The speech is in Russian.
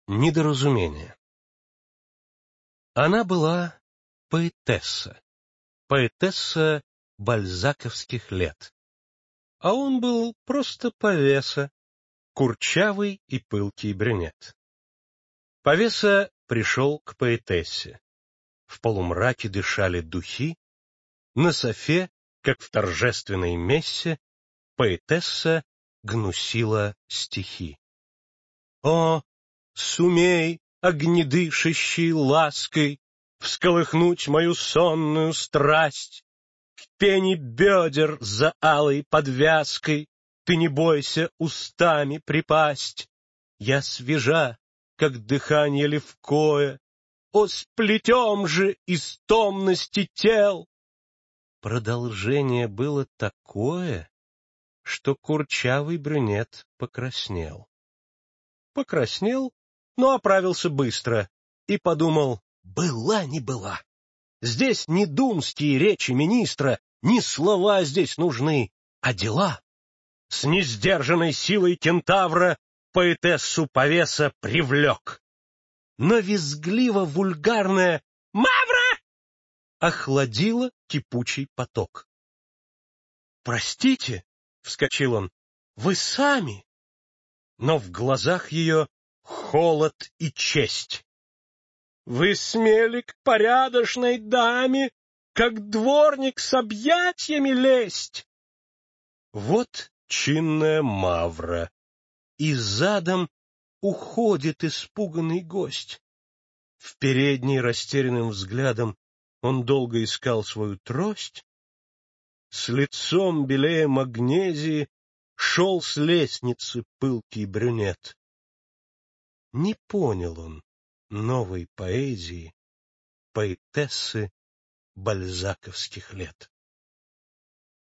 Недоразумение. Она была поэтесса бальзаковских лет, а он был просто повеса, курчавый и пылкий брюнет. Повеса пришел к поэтессе. В полумраке дышали духи, на софе, как в торжественной мессе, поэтесса гнусила стихи. О, сумей, огнедышащей лаской, всколыхнуть мою сонную страсть! К пене бедер за алой подвязкой ты не бойся устами припасть. Я свежа, как дыхание левкое, о, сплетем же из томности тел! Продолжение было такое, что курчавый брюнет покраснел. Покраснел, но оправился быстро и подумал: была не была. Здесь не думские речи министра, ни слова здесь нужны, а дела. С несдержанной силой кентавра поэтессу повеса привлек. Но визгливо-вульгарная «Мавра!» охладила кипучий поток. «Простите», — вскочил он, — «вы сами». Но в глазах ее холод и честь. «Вы смели к порядочной даме, как дворник с объятиями лезть?» Вот чинная Мавра, и задом уходит испуганный гость. В передней растерянным взглядом он долго искал свою трость. С лицом белее магнезии шел с лестницы пылкий брюнет. Не понял он новой поэзии поэтессы бальзаковских лет.